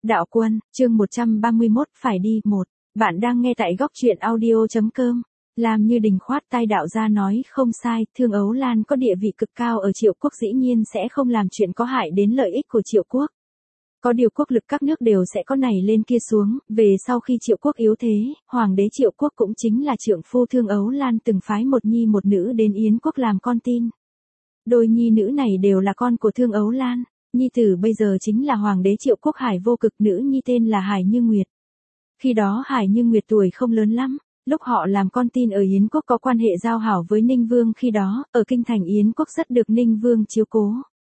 Đạo Quân, chương 131, phải đi, 1. Bạn đang nghe tại góc truyện audio.com. Làm Như Đình khoát tay đạo gia nói không sai, Thương Ấu Lan có địa vị cực cao ở Triệu Quốc dĩ nhiên sẽ không làm chuyện có hại đến lợi ích của Triệu Quốc. Có điều quốc lực các nước đều sẽ có này lên kia xuống, về sau khi Triệu Quốc yếu thế, Hoàng đế Triệu Quốc cũng chính là trượng phu Thương Ấu Lan từng phái một nhi một nữ đến Yến Quốc làm con tin. Đôi nhi nữ này đều là con của Thương Ấu Lan. Nhi tử bây giờ chính là Hoàng đế Triệu Quốc Hải Vô Cực, nữ nhi tên là Hải Như Nguyệt. Khi đó Hải Như Nguyệt tuổi không lớn lắm, lúc họ làm con tin ở Yến Quốc có quan hệ giao hảo với Ninh Vương, khi đó, ở kinh thành Yến Quốc rất được Ninh Vương chiếu cố.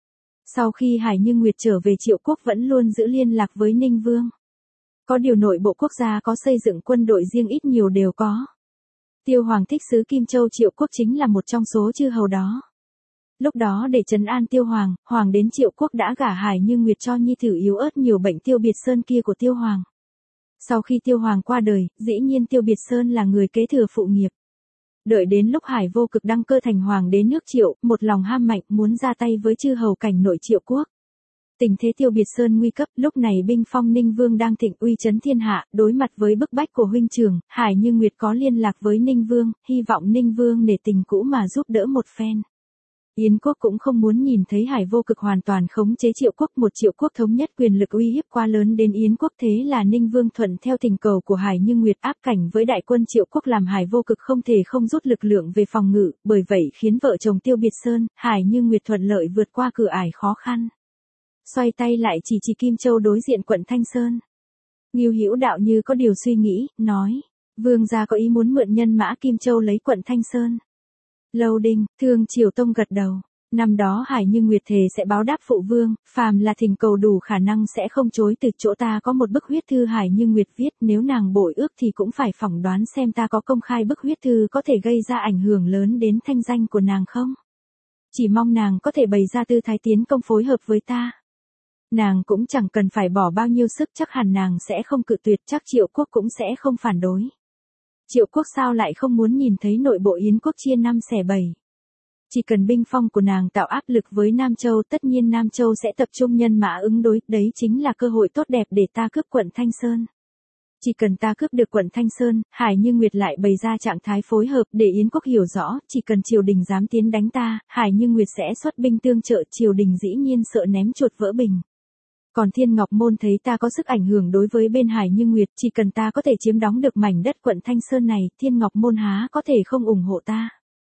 Sau khi Hải Như Nguyệt trở về Triệu Quốc vẫn luôn giữ liên lạc với Ninh Vương. Có điều nội bộ quốc gia có xây dựng quân đội riêng ít nhiều đều có. Tiêu Hoàng Thích Sứ Kim Châu Triệu Quốc chính là một trong số chư hầu đó. Lúc đó để trấn an Tiêu Hoàng, Hoàng đến Triệu Quốc đã gả Hải Như Nguyệt cho nhi tử yếu ớt nhiều bệnh Tiêu Biệt Sơn kia của Tiêu Hoàng. Sau khi Tiêu Hoàng qua đời, dĩ nhiên Tiêu Biệt Sơn là người kế thừa phụ nghiệp. Đợi đến lúc Hải Vô Cực đăng cơ thành Hoàng đế nước Triệu, một lòng ham mạnh muốn ra tay với chư hầu cảnh nội Triệu Quốc. Tình thế Tiêu Biệt Sơn nguy cấp, lúc này binh phong Ninh Vương đang thịnh uy chấn thiên hạ, đối mặt với bức bách của huynh trưởng, Hải Như Nguyệt có liên lạc với Ninh Vương, hy vọng Ninh Vương nể tình cũ mà giúp đỡ một phen. Yến Quốc cũng không muốn nhìn thấy Hải Vô Cực hoàn toàn khống chế Triệu Quốc, một Triệu Quốc thống nhất quyền lực uy hiếp quá lớn đến Yến Quốc, thế là Ninh Vương thuận theo tình cầu của Hải Như Nguyệt áp cảnh với đại quân Triệu Quốc làm Hải Vô Cực không thể không rút lực lượng về phòng ngự, bởi vậy khiến vợ chồng Tiêu Biệt Sơn, Hải Như Nguyệt thuận lợi vượt qua cửa ải khó khăn. Xoay tay lại chỉ Kim Châu đối diện quận Thanh Sơn. Ngưu Hữu Đạo như có điều suy nghĩ, nói, Vương gia có ý muốn mượn nhân mã Kim Châu lấy quận Thanh Sơn. Lâu Đinh, Thương Triều Tông gật đầu. Năm đó Hải Như Nguyệt thề sẽ báo đáp phụ vương, phàm là thỉnh cầu đủ khả năng sẽ không chối từ, chỗ ta có một bức huyết thư Hải Như Nguyệt viết, nếu nàng bội ước thì cũng phải phỏng đoán xem ta có công khai bức huyết thư có thể gây ra ảnh hưởng lớn đến thanh danh của nàng không. Chỉ mong nàng có thể bày ra tư thái tiến công phối hợp với ta. Nàng cũng chẳng cần phải bỏ bao nhiêu sức, chắc hẳn nàng sẽ không cự tuyệt, chắc Triệu Quốc cũng sẽ không phản đối. Triệu Quốc sao lại không muốn nhìn thấy nội bộ Yến Quốc chia năm xẻ bảy. Chỉ cần binh phong của nàng tạo áp lực với Nam Châu, tất nhiên Nam Châu sẽ tập trung nhân mã ứng đối, đấy chính là cơ hội tốt đẹp để ta cướp quận Thanh Sơn. Chỉ cần ta cướp được quận Thanh Sơn, Hải Như Nguyệt lại bày ra trạng thái phối hợp để Yến Quốc hiểu rõ, chỉ cần triều đình dám tiến đánh ta, Hải Như Nguyệt sẽ xuất binh tương trợ, triều đình dĩ nhiên sợ ném chuột vỡ bình. Còn Thiên Ngọc Môn thấy ta có sức ảnh hưởng đối với bên Hải Như Nguyệt, chỉ cần ta có thể chiếm đóng được mảnh đất quận Thanh Sơn này, Thiên Ngọc Môn há có thể không ủng hộ ta.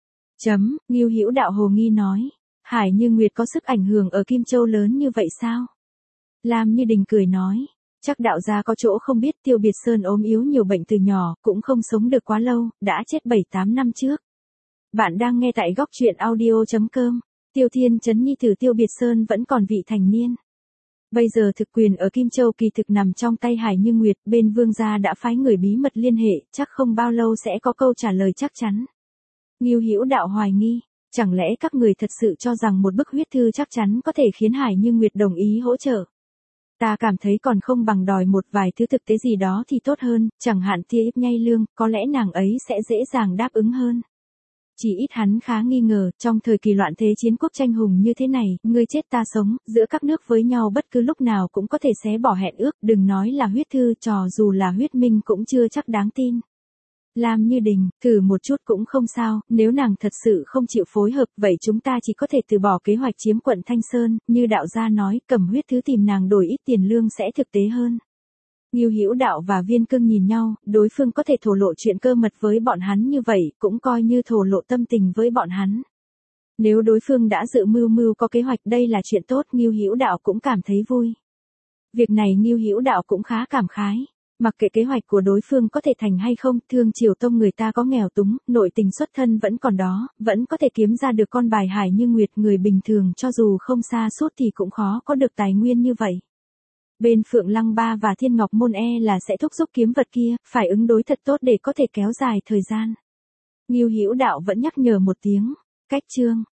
Ngưu Hữu Đạo hồ nghi nói, Hải Như Nguyệt có sức ảnh hưởng ở Kim Châu lớn như vậy sao? Lam Như Đình cười nói, chắc đạo gia có chỗ không biết, Tiêu Biệt Sơn ốm yếu nhiều bệnh từ nhỏ, cũng không sống được quá lâu, đã chết 7-8 năm trước. Bạn đang nghe tại góc truyện audio.com. Tiêu Thiên Chấn nhi tử Tiêu Biệt Sơn vẫn còn vị thành niên. Bây giờ thực quyền ở Kim Châu kỳ thực nằm trong tay Hải Như Nguyệt, bên vương gia đã phái người bí mật liên hệ, chắc không bao lâu sẽ có câu trả lời chắc chắn. Ngưu Hữu Đạo hoài nghi, chẳng lẽ các người thật sự cho rằng một bức huyết thư chắc chắn có thể khiến Hải Như Nguyệt đồng ý hỗ trợ? Ta cảm thấy còn không bằng đòi một vài thứ thực tế gì đó thì tốt hơn, chẳng hạn tia ít nhây lương, có lẽ nàng ấy sẽ dễ dàng đáp ứng hơn. Chỉ ít hắn khá nghi ngờ, trong thời kỳ loạn thế chiến quốc tranh hùng như thế này, ngươi chết ta sống, giữa các nước với nhau bất cứ lúc nào cũng có thể xé bỏ hẹn ước, đừng nói là huyết thư, trò dù là huyết minh cũng chưa chắc đáng tin. Lam Như Đình, thử một chút cũng không sao, nếu nàng thật sự không chịu phối hợp, vậy chúng ta chỉ có thể từ bỏ kế hoạch chiếm quận Thanh Sơn, như đạo gia nói, cầm huyết thư tìm nàng đổi ít tiền lương sẽ thực tế hơn. Ngưu Hữu Đạo và Viên Cương nhìn nhau, đối phương có thể thổ lộ chuyện cơ mật với bọn hắn như vậy, cũng coi như thổ lộ tâm tình với bọn hắn. Nếu đối phương đã dự mưu có kế hoạch, đây là chuyện tốt, Ngưu Hữu Đạo cũng cảm thấy vui. Việc này Ngưu Hữu Đạo cũng khá cảm khái. Mặc kệ kế hoạch của đối phương có thể thành hay không, Thương Triều Tông người ta có nghèo túng, nội tình xuất thân vẫn còn đó, vẫn có thể kiếm ra được con bài Hải Như Nguyệt, người bình thường cho dù không xa suốt thì cũng khó có được tài nguyên như vậy. Bên Phượng Lăng Ba và Thiên Ngọc Môn là sẽ thúc giục kiếm vật kia, phải ứng đối thật tốt để có thể kéo dài thời gian. Ngưu Hữu Đạo vẫn nhắc nhở một tiếng, cách chương.